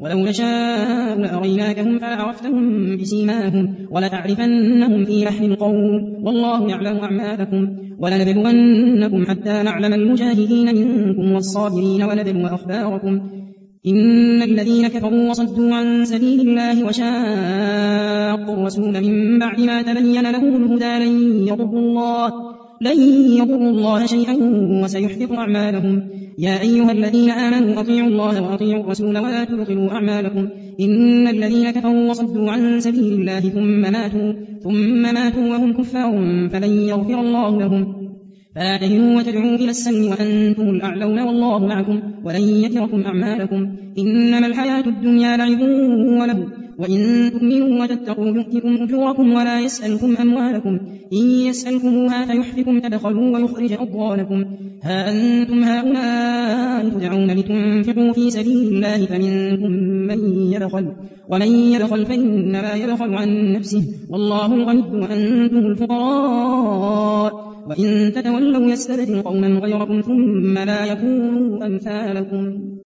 ولو نشاء لأريناكهم فلعرفتهم بسيماهم ولتعرفنهم في لحن القول والله يعلم أعمالكم ولنبلونكم حتى نعلم المجاهدين منكم والصابرين ونبلو أخباركم إن الذين كفروا وصدوا عن سبيل الله وشاقوا الرسول من بعد ما تبين لهم الهدى لن يضروا الله شيئا وسيحبط أعمالهم يا أيها الذين آمنوا أطيعوا الله وأطيعوا الرسول ولا تبطلوا أعمالكم إن الذين كفروا وصدوا عن سبيل الله ثم ماتوا وهم كفار فلن يغفر الله لهم فلا تهنوا وتدعوا إلى السلم وأنتم الأعلون والله معكم ولن يتركم أعمالكم إنما الحياة الدنيا لعب ولهو وإن تؤمنوا وتتقوا يؤتكم أجوركم ولا يسألكم أموالكم إن يسألكموها فيحفكم تبخلوا ويخرج أضغانكم ها أنتم هؤلاء تدعون لتنفقوا في سبيل الله فمنكم من يبخل ومن يبخل فإنما يبخل عن نفسه والله الغني وأنتم الفقراء وإن تتولوا يستبدل قوما غيركم ثم لا يكونوا أمثالكم